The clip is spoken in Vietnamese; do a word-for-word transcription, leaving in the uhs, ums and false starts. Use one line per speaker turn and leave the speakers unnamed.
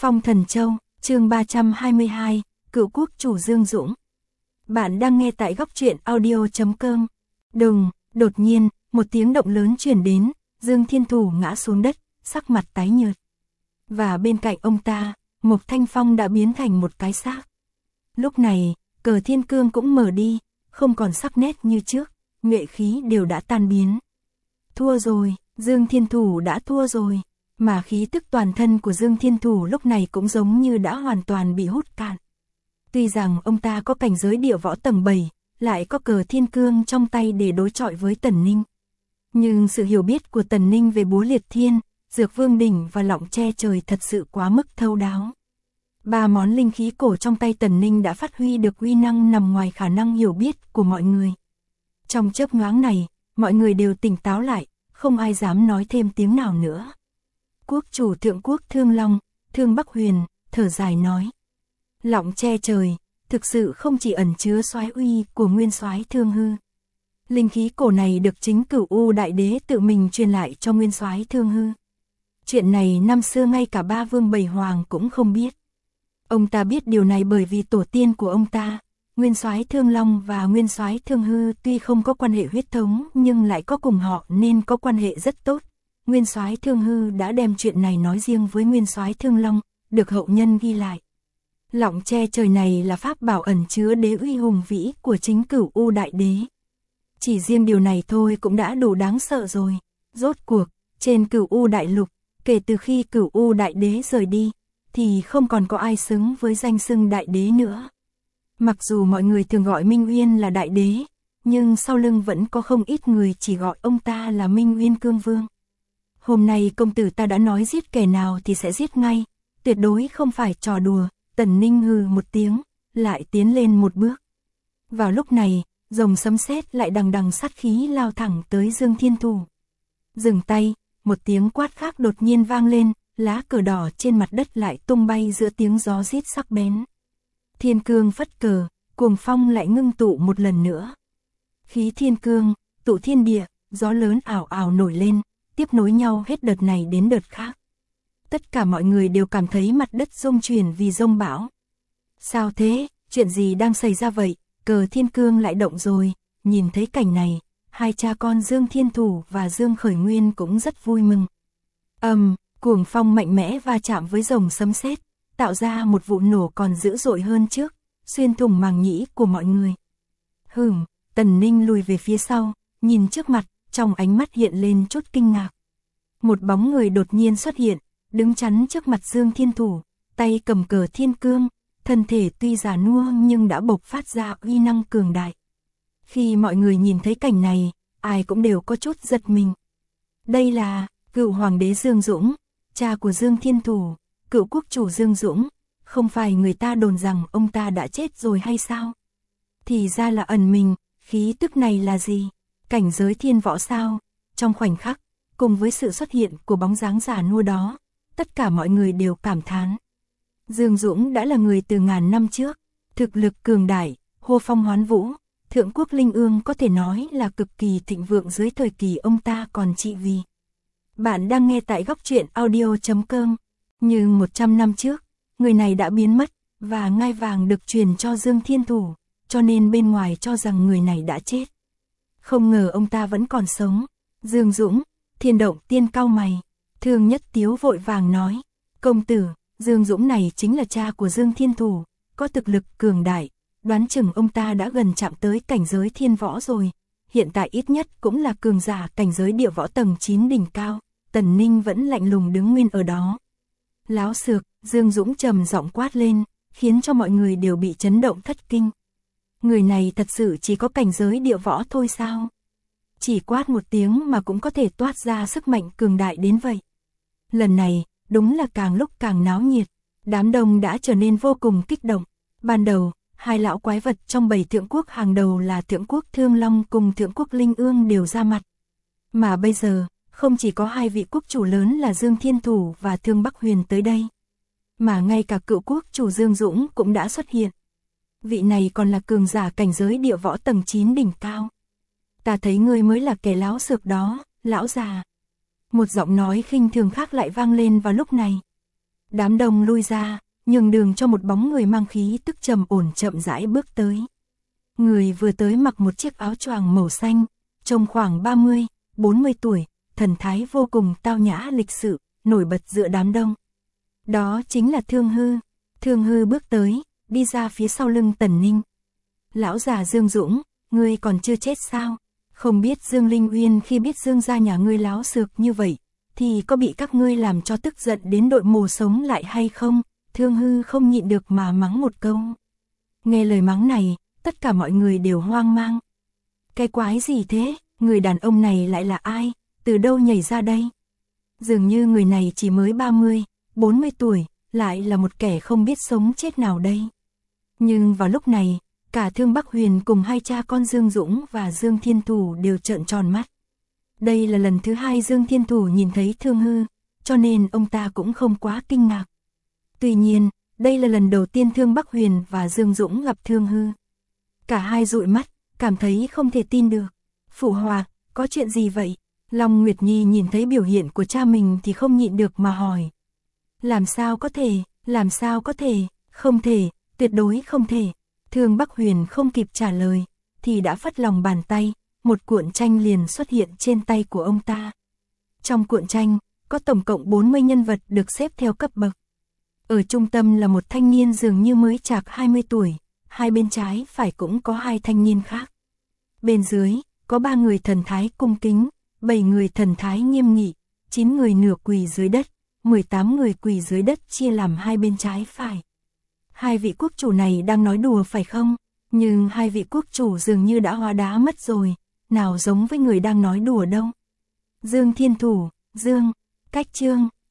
Phong Thần Châu, chương ba trăm hai mươi hai, Cựu Quốc chủ Dương Dũng. Bạn đang nghe tại góc truyện audio chấm com. Đùng, đột nhiên, một tiếng động lớn truyền đến, Dương Thiên Thủ ngã xuống đất, sắc mặt tái nhợt. Và bên cạnh ông ta, Mộc Thanh Phong đã biến thành một cái xác. Lúc này, cờ thiên cương cũng mở đi, không còn sắc nét như trước, nhuệ khí đều đã tan biến. Thua rồi, Dương Thiên Thủ đã thua rồi. Mà khí tức toàn thân của Dương Thiên Thủ lúc này cũng giống như đã hoàn toàn bị hút cạn. Tuy rằng ông ta có cảnh giới địa võ tầng bảy, lại có cờ thiên cương trong tay để đối chọi với Tần Ninh. Nhưng sự hiểu biết của Tần Ninh về búa liệt thiên, dược vương đỉnh và lọng che trời thật sự quá mức thấu đáo. Ba món linh khí cổ trong tay Tần Ninh đã phát huy được uy năng nằm ngoài khả năng hiểu biết của mọi người. Trong chớp nhoáng này, mọi người đều tỉnh táo lại, không ai dám nói thêm tiếng nào nữa. Quốc chủ Thượng Quốc Thương Long, Thương Bắc Huyền, thở dài nói. Lọng che trời, thực sự không chỉ ẩn chứa soái uy của nguyên soái Thương Hư. Linh khí cổ này được chính Cửu U Đại Đế tự mình truyền lại cho nguyên soái Thương Hư. Chuyện này năm xưa ngay cả ba vương bảy hoàng cũng không biết. Ông ta biết điều này bởi vì tổ tiên của ông ta, nguyên soái Thương Long và nguyên soái Thương Hư tuy không có quan hệ huyết thống nhưng lại có cùng họ nên có quan hệ rất tốt. Nguyên soái Thương Hư đã đem chuyện này nói riêng với nguyên soái Thương Long, được hậu nhân ghi lại. Lọng che trời này là pháp bảo ẩn chứa đế uy hùng vĩ của chính Cửu U Đại Đế. Chỉ riêng điều này thôi cũng đã đủ đáng sợ rồi. Rốt cuộc, trên Cửu U Đại Lục, kể từ khi Cửu U Đại Đế rời đi, thì không còn có ai xứng với danh xưng Đại Đế nữa. Mặc dù mọi người thường gọi Minh Uyên là Đại Đế, nhưng sau lưng vẫn có không ít người chỉ gọi ông ta là Minh Uyên Cương Vương. Hôm nay công tử ta đã nói giết kẻ nào thì sẽ giết ngay, tuyệt đối không phải trò đùa. Tần Ninh hừ một tiếng, lại tiến lên một bước. Vào lúc này, rồng sấm sét lại đằng đằng sát khí lao thẳng tới Dương Thiên Thủ. Dừng tay, một tiếng quát khác đột nhiên vang lên, lá cờ đỏ trên mặt đất lại tung bay giữa tiếng gió rít sắc bén. Thiên cương phất cờ, cuồng phong lại ngưng tụ một lần nữa. Khí thiên cương, tụ thiên địa, gió lớn ảo ảo nổi lên, tiếp nối nhau hết đợt này đến đợt khác. Tất cả mọi người đều cảm thấy mặt đất rung chuyển vì giông bão. Sao thế, chuyện gì đang xảy ra vậy? Cờ thiên cương lại động rồi. Nhìn thấy cảnh này, hai cha con Dương Thiên Thủ và Dương Khởi Nguyên cũng rất vui mừng. Ầm, um, cuồng phong mạnh mẽ va chạm với rồng sấm sét, tạo ra một vụ nổ còn dữ dội hơn trước, xuyên thủng màng nhĩ của mọi người. Hừm, Tần Ninh lùi về phía sau, nhìn trước mặt, trong ánh mắt hiện lên chút kinh ngạc. Một bóng người đột nhiên xuất hiện, đứng chắn trước mặt Dương Thiên Thủ, tay cầm cờ thiên cương, thân thể tuy già nua nhưng đã bộc phát ra uy năng cường đại. Khi mọi người nhìn thấy cảnh này, ai cũng đều có chút giật mình. Đây là Cựu Hoàng đế Dương Dũng, cha của Dương Thiên Thủ, Cựu Quốc chủ Dương Dũng, không phải người ta đồn rằng ông ta đã chết rồi hay sao? Thì ra là ẩn mình, khí tức này là gì? Cảnh giới thiên võ sao? Trong khoảnh khắc, cùng với sự xuất hiện của bóng dáng già nua đó, tất cả mọi người đều cảm thán. Dương Dũng đã là người từ ngàn năm trước, thực lực cường đại, hô phong hoán vũ, Thượng Quốc Linh Ương có thể nói là cực kỳ thịnh vượng dưới thời kỳ ông ta còn trị vì. Bạn đang nghe tại góc truyện audio chấm com. Nhưng một trăm năm trước, người này đã biến mất, và ngai vàng được truyền cho Dương Thiên Thủ, cho nên bên ngoài cho rằng người này đã chết. Không ngờ ông ta vẫn còn sống. Dương Dũng, Thiên Động Tiên cau mày. Thương Nhất Tiếu vội vàng nói, công tử, Dương Dũng này chính là cha của Dương Thiên Thủ, có thực lực cường đại, đoán chừng ông ta đã gần chạm tới cảnh giới thiên võ rồi, hiện tại ít nhất cũng là cường giả cảnh giới địa võ tầng chín đỉnh cao. Tần Ninh vẫn lạnh lùng đứng nguyên ở đó. Láo xược, Dương Dũng trầm giọng quát lên, khiến cho mọi người đều bị chấn động thất kinh. Người này thật sự chỉ có cảnh giới địa võ thôi sao? Chỉ quát một tiếng mà cũng có thể toát ra sức mạnh cường đại đến vậy. Lần này, đúng là càng lúc càng náo nhiệt, đám đông đã trở nên vô cùng kích động. Ban đầu, hai lão quái vật trong bảy thượng quốc hàng đầu là Thượng Quốc Thương Long cùng Thượng Quốc Linh Ương đều ra mặt. Mà bây giờ, không chỉ có hai vị quốc chủ lớn là Dương Thiên Thủ và Thương Bắc Huyền tới đây, mà ngay cả Cựu Quốc chủ Dương Dũng cũng đã xuất hiện. Vị này còn là cường giả cảnh giới địa võ tầng chín đỉnh cao. Ta thấy ngươi mới là kẻ láo xược đó, lão già. Một giọng nói khinh thường khác lại vang lên vào lúc này. Đám đông lui ra, nhường đường cho một bóng người mang khí tức trầm ổn chậm rãi bước tới. Người vừa tới mặc một chiếc áo choàng màu xanh, trông khoảng ba mươi, bốn mươi tuổi, thần thái vô cùng tao nhã lịch sự, nổi bật giữa đám đông. Đó chính là Thương Hư. Thương Hư bước tới, đi ra phía sau lưng Tần Ninh. Lão già Dương Dũng, ngươi còn chưa chết sao? Không biết Dương Linh Uyên khi biết Dương gia nhà ngươi láo xược như vậy, thì có bị các ngươi làm cho tức giận đến đội mồ sống lại hay không? Thương Hư không nhịn được mà mắng một câu. Nghe lời mắng này, tất cả mọi người đều hoang mang. Cái quái gì thế? Người đàn ông này lại là ai? Từ đâu nhảy ra đây? Dường như người này chỉ mới ba mươi, bốn mươi tuổi, lại là một kẻ không biết sống chết nào đây. Nhưng vào lúc này, cả Thương Bắc Huyền cùng hai cha con Dương Dũng và Dương Thiên Thủ đều trợn tròn mắt. Đây là lần thứ hai Dương Thiên Thủ nhìn thấy Thương Hư, cho nên ông ta cũng không quá kinh ngạc. Tuy nhiên, đây là lần đầu tiên Thương Bắc Huyền và Dương Dũng gặp Thương Hư. Cả hai dụi mắt, cảm thấy không thể tin được. Phụ hoàng, có chuyện gì vậy? Long Nguyệt Nhi nhìn thấy biểu hiện của cha mình thì không nhịn được mà hỏi. Làm sao có thể, làm sao có thể, không thể, tuyệt đối không thể. Thương Bắc Huyền không kịp trả lời, thì đã phất lòng bàn tay, một cuộn tranh liền xuất hiện trên tay của ông ta. Trong cuộn tranh, có tổng cộng bốn mươi nhân vật được xếp theo cấp bậc. Ở trung tâm là một thanh niên dường như mới chạc hai mươi tuổi, hai bên trái phải cũng có hai thanh niên khác. Bên dưới, có ba người thần thái cung kính, bảy người thần thái nghiêm nghị, chín người nửa quỳ dưới đất, mười tám người quỳ dưới đất chia làm hai bên trái phải. Hai vị quốc chủ này đang nói đùa phải không? Nhưng hai vị quốc chủ dường như đã hóa đá mất rồi, nào giống với người đang nói đùa đâu. Dương Thiên Thủ, Dương, Cách Trương,